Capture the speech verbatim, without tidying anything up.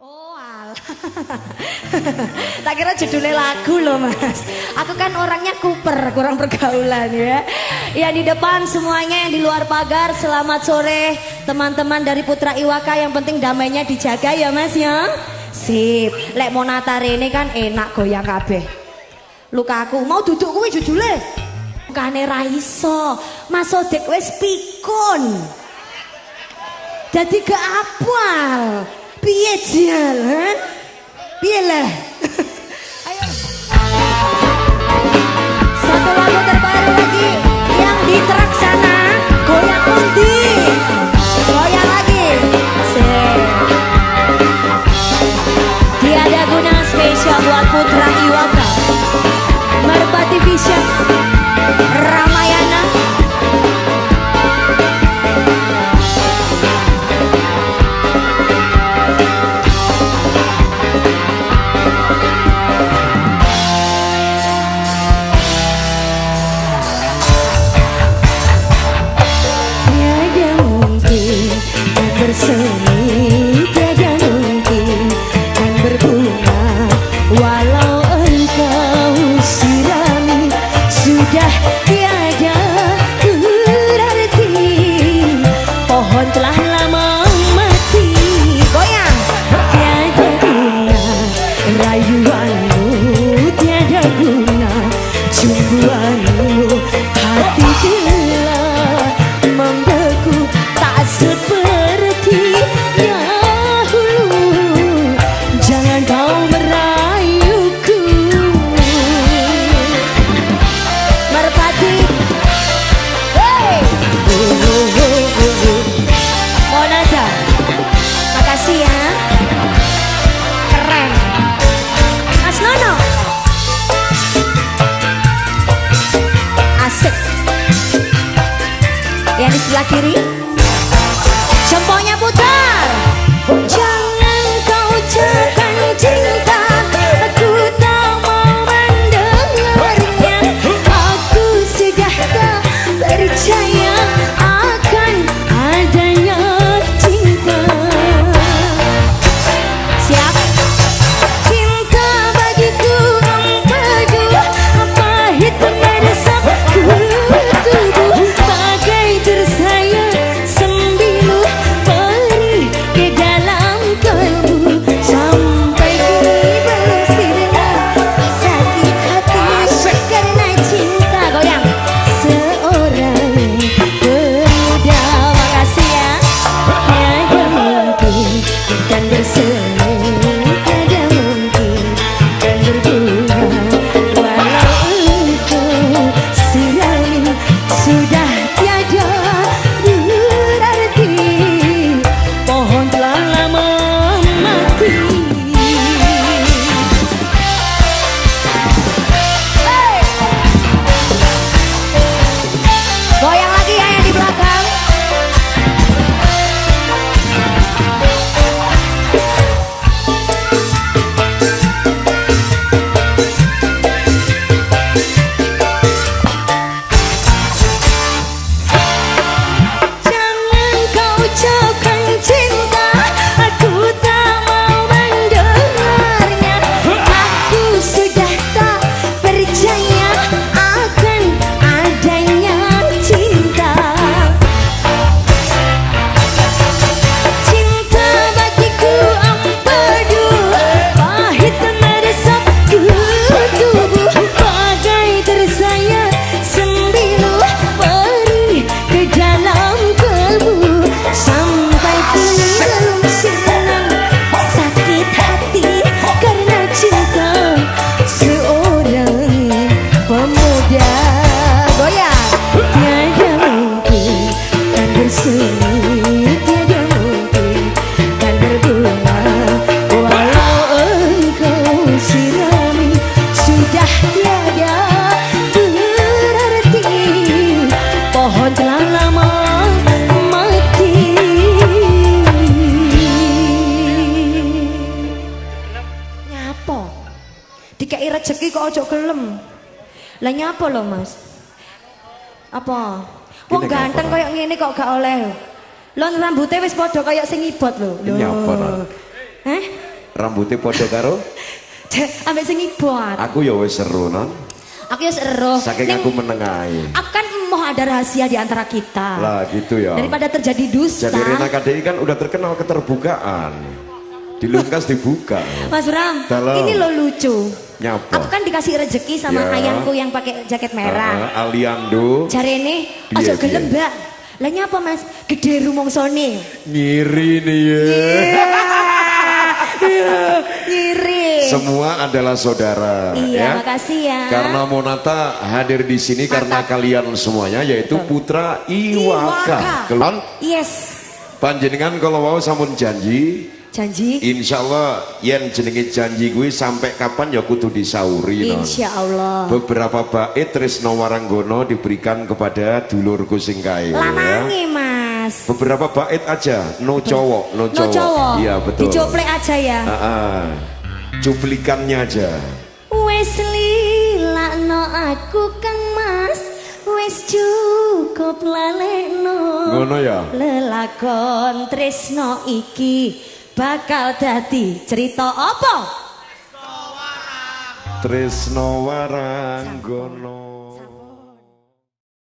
Oh alah. Tak kira judulnya lagu loh mas. Aku kan orangnya kuper, kurang pergaulan ya. Ya di depan semuanya yang di luar pagar, selamat sore teman-teman dari Putra Iwaka. Yang penting damainya dijaga ya mas ya. Sip. Lek Monatare ini kan enak goyang kabeh. Luka aku mau duduk kuwi judulnya. Bukane ra iso. Mas Odek wis pikun. Jadi gak apal. Piye jal, ha? Piye lah? Ayo. Satu lagu terbaru lagi yang di truk sana, goyang undi. Goyang lagi. Sip. Tiada guna spesial buat Putra Iwaka. Merpati Vision Ramayana. Bersemi tiada mungkin kan berbunga walau engkau sirami sudah tiada berarti pohon telah lama mati goyang tiada guna rayuanmu tiada guna cumbuanmu hati telah membeku tak seperti yang di sebelah kiri jempolnya putar. Jangan kau ucapkan cinta, aku tak mau mendengarnya. Aku sudah tak percaya akan adanya cinta. Siap? Cinta bagiku empedu, pahit meresap tubuh. Dikai rezeki kok ojo gelem. Lah nyapa lo mas? Apa? Wong ganteng koyo ngene kok gak oleh. Lho rambutnya wis padha koyo sing ibot lho. Nyapa. Heh? rambutnya podo karo ambek sing ibot. aku ya wis seru non. Aku ya seru. Saking Neng, aku menengahi. aku kan mau ada rahasia di antara kita. Lah gitu ya. Daripada terjadi dusta. Jadi Rena K D I kan udah terkenal keterbukaan. Dilungkas dibuka. Mas Bram, Dalam. ini lo lucu. Nyapa? Aku kan dikasih rezeki sama Ya. ayangku yang pakai jaket merah. Uh, Aliando. Jarene Piye, aja piye? gelem, Mbak. Lah nyapa Mas? Gede rumongsone. Ngiri nih ya. Ngiri. Semua adalah saudara. Iya, ya. makasih ya. Karena Monata hadir di sini karena kalian semuanya yaitu putra Iwaka. Kelon. Yes. Panjenengan kalau mau sampun janji. Janji. Insya Allah yen jenenge janji gue sampai kapan ya kudu disauri. Non. Insya Allah. Beberapa bait Tresno Waranggono diberikan kepada dulurku sing kae. Lanange Ya. Mas. Beberapa bait aja, no cowok, no No cowok. cowok. Iya betul. Dicoplek aja ya. Ah, ah. Cuplikannya aja. Wes lilakno aku Kang Mas. Wes cukup lalekno. Ngono ya. Lelakon Tresno iki bakal dadi cerita apa? Tresno Waranggono.